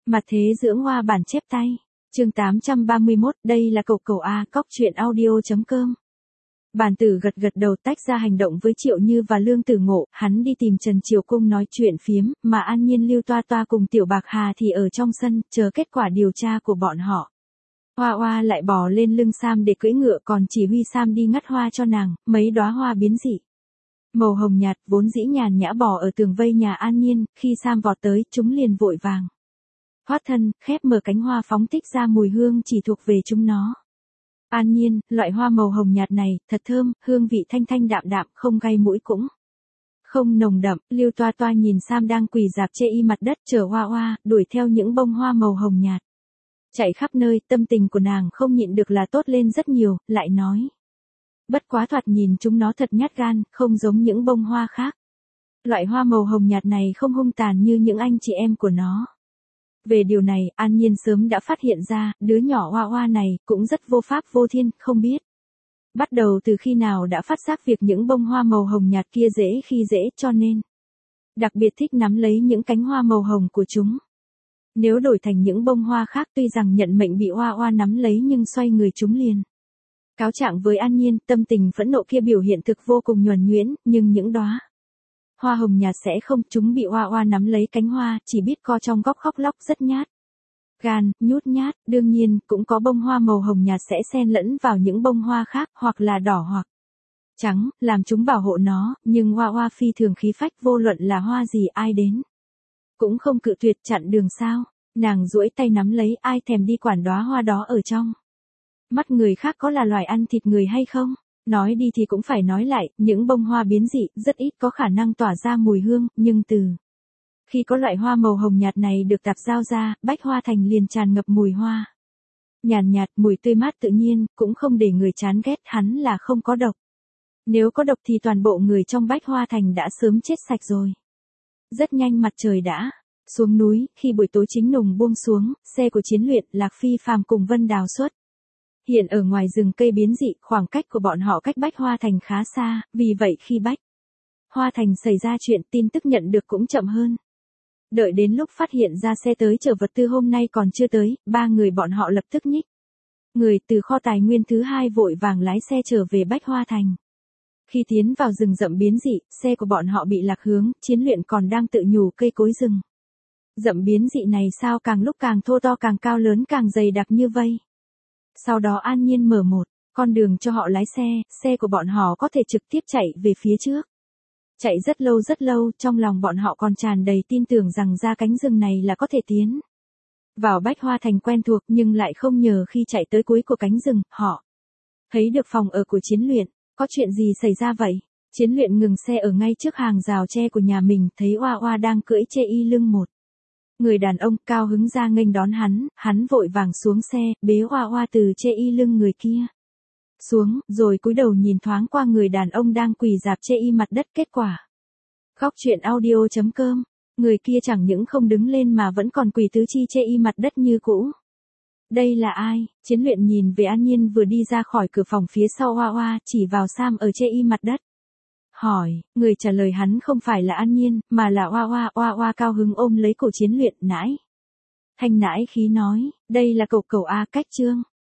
Mặt thế dưỡng hoa bản chép tay. Chương 831, đây là cậu cậu A, cóc truyện audio.com. Bàn tử gật gật đầu tách ra hành động với Triệu Như và Lương Tử Ngộ, hắn đi tìm Trần Triều Cung nói chuyện phiếm, mà An Nhiên Lưu Toa Toa cùng Tiểu Bạc Hà thì ở trong sân, chờ kết quả điều tra của bọn họ. Hoa Hoa lại bò lên lưng Sam để cưỡi ngựa, còn chỉ huy Sam đi ngắt hoa cho nàng, mấy đóa hoa biến dị. Màu hồng nhạt, vốn dĩ nhàn nhã bò ở tường vây nhà An Nhiên, khi Sam vọt tới, chúng liền vội vàng thoát thân, khép mở cánh hoa phóng thích ra mùi hương chỉ thuộc về chúng nó. An Nhiên, loại hoa màu hồng nhạt này, thật thơm, hương vị thanh thanh đạm đạm, không gây mũi cũng không nồng đậm. Lưu Toa Toa nhìn Sam đang quỳ rạp chê y mặt đất chờ Hoa Hoa, đuổi theo những bông hoa màu hồng nhạt. Chạy khắp nơi, tâm tình của nàng không nhịn được là tốt lên rất nhiều, lại nói. Bất quá thoạt nhìn chúng nó thật nhát gan, không giống những bông hoa khác. Loại hoa màu hồng nhạt này không hung tàn như những anh chị em của nó. Về điều này, An Nhiên sớm đã phát hiện ra, đứa nhỏ Hoa Hoa này cũng rất vô pháp vô thiên, không biết bắt đầu từ khi nào đã phát giác việc những bông hoa màu hồng nhạt kia dễ khi dễ, cho nên đặc biệt thích nắm lấy những cánh hoa màu hồng của chúng. Nếu đổi thành những bông hoa khác tuy rằng nhận mệnh bị Hoa Hoa nắm lấy nhưng xoay người chúng liền cáo trạng với An Nhiên, tâm tình phẫn nộ kia biểu hiện thực vô cùng nhuần nhuyễn, nhưng những đóa hoa hồng nhạt sẽ không, chúng bị Hoa Hoa nắm lấy cánh hoa, chỉ biết co trong góc khóc lóc rất nhát gan, nhút nhát. Đương nhiên, cũng có bông hoa màu hồng nhạt sẽ xen lẫn vào những bông hoa khác, hoặc là đỏ hoặc trắng, làm chúng bảo hộ nó, nhưng Hoa Hoa phi thường khí phách, vô luận là hoa gì ai đến cũng không cự tuyệt, chặn đường sao. Nàng duỗi tay nắm lấy, ai thèm đi quản đóa hoa đó ở trong mắt người khác có là loài ăn thịt người hay không. Nói đi thì cũng phải nói lại, những bông hoa biến dị rất ít có khả năng tỏa ra mùi hương, nhưng từ khi có loại hoa màu hồng nhạt này được tạp giao ra, Bách Hoa Thành liền tràn ngập mùi hoa nhàn nhạt, mùi tươi mát tự nhiên, cũng không để người chán ghét, hắn là không có độc. Nếu có độc thì toàn bộ người trong Bách Hoa Thành đã sớm chết sạch rồi. Rất nhanh mặt trời đã xuống núi, khi buổi tối chính nùng buông xuống, xe của Chiến Luyện, Lạc Phi Phàm cùng Vân Đào xuất hiện ở ngoài rừng cây biến dị, khoảng cách của bọn họ cách Bách Hoa Thành khá xa, vì vậy khi Bách Hoa Thành xảy ra chuyện, tin tức nhận được cũng chậm hơn. Đợi đến lúc phát hiện ra xe tới chở vật tư hôm nay còn chưa tới, ba người bọn họ lập tức nhích người từ kho tài nguyên thứ hai vội vàng lái xe trở về Bách Hoa Thành. Khi tiến vào rừng rậm biến dị, xe của bọn họ bị lạc hướng, Chiến Luyện còn đang tự nhủ cây cối rừng rậm biến dị này sao càng lúc càng thô to, càng cao lớn, càng dày đặc như vây. Sau đó An Nhiên mở một con đường cho họ lái xe, xe của bọn họ có thể trực tiếp chạy về phía trước. Chạy rất lâu, trong lòng bọn họ còn tràn đầy tin tưởng rằng ra cánh rừng này là có thể tiến vào Bách Hoa Thành quen thuộc, nhưng lại không ngờ khi chạy tới cuối của cánh rừng, họ thấy được phòng ở của Chiến Luyện. Có chuyện gì xảy ra vậy? Chiến Luyện ngừng xe ở ngay trước hàng rào tre của nhà mình, thấy Hoa Hoa đang cưỡi chê y lưng một người đàn ông, cao hứng ra nghênh đón hắn vội vàng xuống xe, bế Hoa Hoa từ chê y lưng người kia xuống, rồi cúi đầu nhìn thoáng qua người đàn ông đang quỳ rạp chê y mặt đất. Kết quả khóc chuyện audio.com, người kia chẳng những không đứng lên mà vẫn còn quỳ tứ chi chê y mặt đất như cũ. Đây là ai? Chiến Luyện nhìn về An Nhiên vừa đi ra khỏi cửa phòng phía sau Hoa Hoa, chỉ vào Sam ở chê y mặt đất hỏi. Người trả lời hắn không phải là An Nhiên, mà là Hoa Hoa. Hoa Hoa cao hứng ôm lấy cổ Chiến Luyện, nãi thanh nãi khí nói, đây là cậu cậu A, cách chương